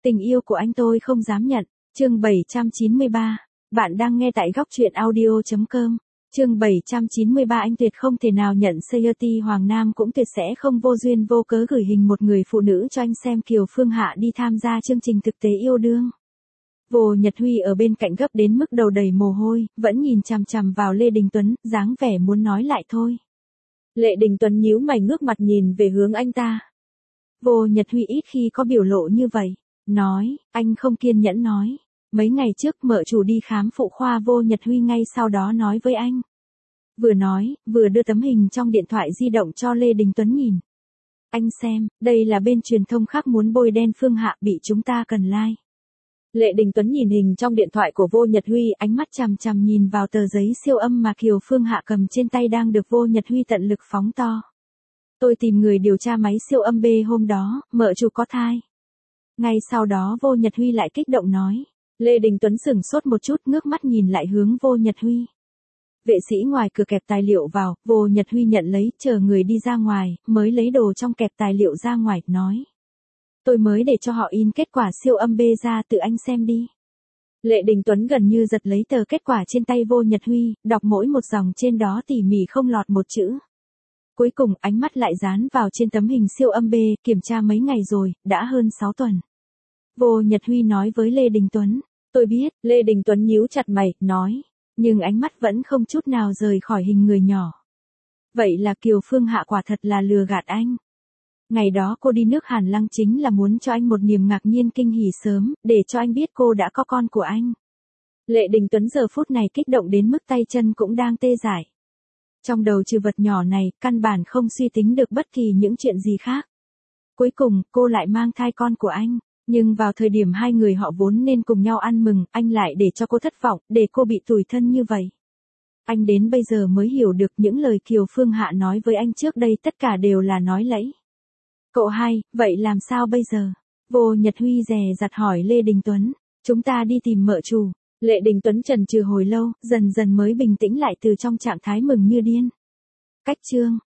Tình yêu của anh tôi không dám nhận. Chương 793. Bạn đang nghe tại góc truyện audio.com. Chương 793. Anh tuyệt không thể nào nhận Sayati Hoàng Nam cũng tuyệt sẽ không vô duyên vô cớ gửi hình một người phụ nữ cho anh xem. Kiều Phương Hạ đi tham gia chương trình thực tế yêu đương. Vô Nhật Huy ở bên cạnh gấp đến mức đầu đầy mồ hôi, vẫn nhìn chằm chằm vào Lê Đình Tuấn, dáng vẻ muốn nói lại thôi. Lê Đình Tuấn nhíu mày ngước mặt nhìn về hướng anh ta. Vô Nhật Huy ít khi có biểu lộ như vậy. Nói, anh không kiên nhẫn nói. Mấy ngày trước mợ chủ đi khám phụ khoa. Vô Nhật Huy ngay sau đó nói với anh. Vừa nói, vừa đưa tấm hình trong điện thoại di động cho Lê Đình Tuấn nhìn. Anh xem, đây là bên truyền thông khác muốn bôi đen Phương Hạ, bị chúng ta cần like. Lê Đình Tuấn nhìn hình trong điện thoại của Vô Nhật Huy, ánh mắt chằm chằm nhìn vào tờ giấy siêu âm mà Kiều Phương Hạ cầm trên tay đang được Vô Nhật Huy tận lực phóng to. Tôi tìm người điều tra máy siêu âm B hôm đó, mợ chủ có thai. Ngay sau đó Vô Nhật Huy lại kích động nói. Lê Đình Tuấn sửng sốt một chút, ngước mắt nhìn lại hướng Vô Nhật Huy. Vệ sĩ ngoài cửa kẹp tài liệu vào, Vô Nhật Huy nhận lấy, chờ người đi ra ngoài, mới lấy đồ trong kẹp tài liệu ra ngoài, nói. Tôi mới để cho họ in kết quả siêu âm B ra, tự anh xem đi. Lê Đình Tuấn gần như giật lấy tờ kết quả trên tay Vô Nhật Huy, đọc mỗi một dòng trên đó tỉ mỉ không lọt một chữ. Cuối cùng ánh mắt lại dán vào trên tấm hình siêu âm B, kiểm tra mấy ngày rồi, đã hơn 6 tuần. Vô Nhật Huy nói với Lê Đình Tuấn. Tôi biết. Lê Đình Tuấn nhíu chặt mày, nói. Nhưng ánh mắt vẫn không chút nào rời khỏi hình người nhỏ. Vậy là Kiều Phương Hạ quả thật là lừa gạt anh. Ngày đó cô đi nước Hàn Lăng chính là muốn cho anh một niềm ngạc nhiên kinh hỉ sớm, để cho anh biết cô đã có con của anh. Lê Đình Tuấn giờ phút này kích động đến mức tay chân cũng đang tê dại. Trong đầu trừ vật nhỏ này, căn bản không suy tính được bất kỳ những chuyện gì khác. Cuối cùng, cô lại mang thai con của anh. Nhưng vào thời điểm hai người họ vốn nên cùng nhau ăn mừng, anh lại để cho cô thất vọng, để cô bị tủi thân như vậy. Anh đến bây giờ mới hiểu được những lời Kiều Phương Hạ nói với anh trước đây tất cả đều là nói lẫy. Cậu hai, vậy làm sao bây giờ? Vô Nhật Huy dè dặt hỏi Lê Đình Tuấn. Chúng ta đi tìm mợ chủ. Lê Đình Tuấn chần chừ hồi lâu, dần dần mới bình tĩnh lại từ trong trạng thái mừng như điên. Cách chương.